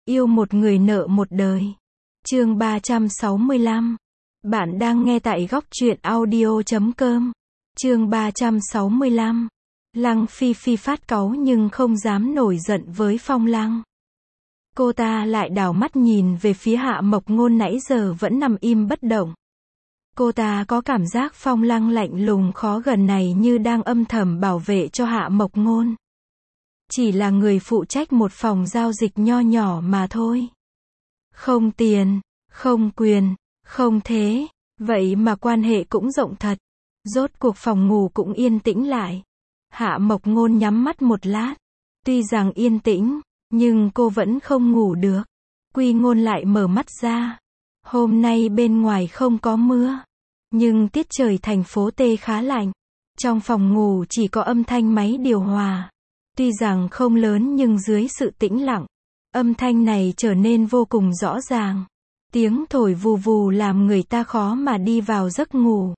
Yêu một người nợ một đời. Chương 365. Bạn đang nghe tại góc truyện audio.com. Chương 365. Lăng Phi Phi phát cáu nhưng không dám nổi giận với Phong Lăng. Cô ta lại đảo mắt nhìn về phía Hạ Mộc Ngôn nãy giờ vẫn nằm im bất động. Cô ta có cảm giác Phong Lăng lạnh lùng khó gần này như đang âm thầm bảo vệ cho Hạ Mộc Ngôn. Chỉ là người phụ trách một phòng giao dịch nho nhỏ mà thôi. Không tiền, không quyền, không thế, vậy mà quan hệ cũng rộng thật. Rốt cuộc phòng ngủ cũng yên tĩnh lại. Hạ Mộc Ngôn nhắm mắt một lát. Tuy rằng yên tĩnh, nhưng cô vẫn không ngủ được. Quy Ngôn lại mở mắt ra. Hôm nay bên ngoài không có mưa, nhưng tiết trời thành phố T khá lạnh. Trong phòng ngủ chỉ có âm thanh máy điều hòa. Tuy rằng không lớn nhưng dưới sự tĩnh lặng, âm thanh này trở nên vô cùng rõ ràng. Tiếng thổi vù vù làm người ta khó mà đi vào giấc ngủ.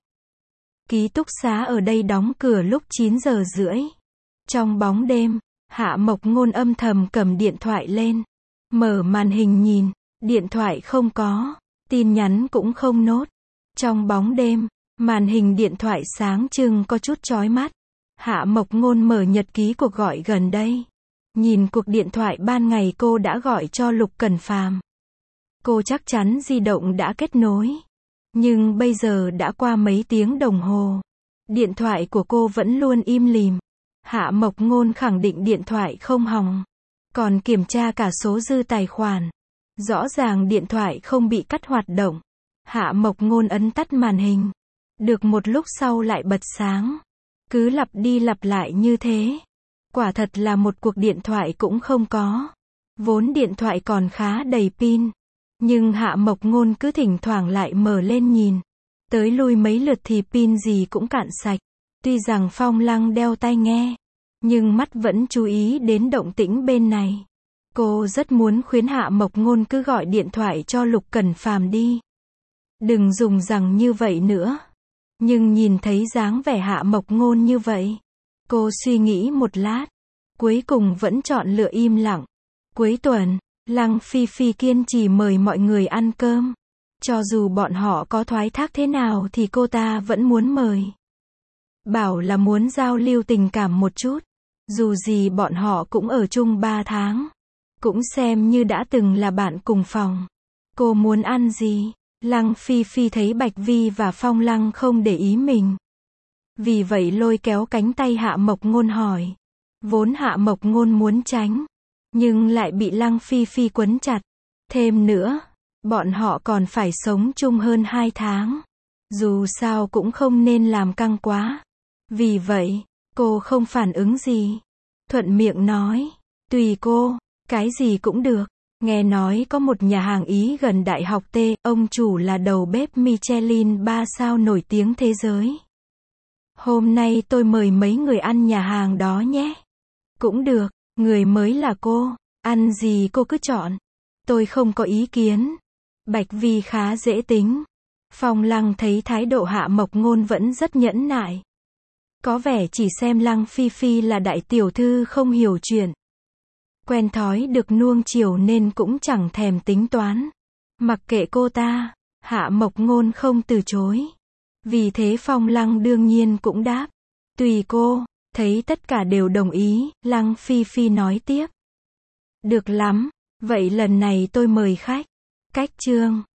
Ký túc xá ở đây đóng cửa lúc 9 giờ rưỡi. Trong bóng đêm, Hạ Mộc Ngôn âm thầm cầm điện thoại lên. Mở màn hình nhìn, điện thoại không có, tin nhắn cũng không nốt. Trong bóng đêm, màn hình điện thoại sáng trưng có chút chói mắt. Hạ Mộc Ngôn mở nhật ký cuộc gọi gần đây. Nhìn cuộc điện thoại ban ngày cô đã gọi cho Lục Cẩn Phàm. Cô chắc chắn di động đã kết nối. Nhưng bây giờ đã qua mấy tiếng đồng hồ. Điện thoại của cô vẫn luôn im lìm. Hạ Mộc Ngôn khẳng định điện thoại không hỏng. Còn kiểm tra cả số dư tài khoản. Rõ ràng điện thoại không bị cắt hoạt động. Hạ Mộc Ngôn ấn tắt màn hình. Được một lúc sau lại bật sáng. Cứ lặp đi lặp lại như thế. Quả thật là một cuộc điện thoại cũng không có. Vốn điện thoại còn khá đầy pin. Nhưng Hạ Mộc Ngôn cứ thỉnh thoảng lại mở lên nhìn. Tới lui mấy lượt thì pin gì cũng cạn sạch. Tuy rằng Phong Lăng đeo tai nghe, nhưng mắt vẫn chú ý đến động tĩnh bên này. Cô rất muốn khuyến Hạ Mộc Ngôn cứ gọi điện thoại cho Lục Cẩn Phàm đi. Đừng dùng rằng như vậy nữa. Nhưng nhìn thấy dáng vẻ Hạ Mộc Ngôn như vậy, cô suy nghĩ một lát, cuối cùng vẫn chọn lựa im lặng. Cuối tuần, Lăng Phi Phi kiên trì mời mọi người ăn cơm. Cho dù bọn họ có thoái thác thế nào thì cô ta vẫn muốn mời. Bảo là muốn giao lưu tình cảm một chút. Dù gì bọn họ cũng ở chung 3 tháng. Cũng xem như đã từng là bạn cùng phòng. Cô muốn ăn gì? Lăng Phi Phi thấy Bạch Vi và Phong Lăng không để ý mình. Vì vậy lôi kéo cánh tay Hạ Mộc Ngôn hỏi. Vốn Hạ Mộc Ngôn muốn tránh, nhưng lại bị Lăng Phi Phi quấn chặt. Thêm nữa, bọn họ còn phải sống chung hơn 2 tháng. Dù sao cũng không nên làm căng quá. Vì vậy, cô không phản ứng gì. Thuận miệng nói, tùy cô, cái gì cũng được. Nghe nói có một nhà hàng Ý gần Đại học T, ông chủ là đầu bếp Michelin 3 sao nổi tiếng thế giới. Hôm nay tôi mời mấy người ăn nhà hàng đó nhé. Cũng được, người mới là cô, ăn gì cô cứ chọn. Tôi không có ý kiến. Bạch Vi khá dễ tính. Phong Lăng thấy thái độ Hạ Mộc Ngôn vẫn rất nhẫn nại. Có vẻ chỉ xem Lăng Phi Phi là đại tiểu thư không hiểu chuyện. Quen thói được nuông chiều nên cũng chẳng thèm tính toán. Mặc kệ cô ta, Hạ Mộc Ngôn không từ chối. Vì thế Phong Lăng đương nhiên cũng đáp. Tùy cô, thấy tất cả đều đồng ý, Lăng Phi Phi nói tiếp. Được lắm, vậy lần này tôi mời khách. Cách chương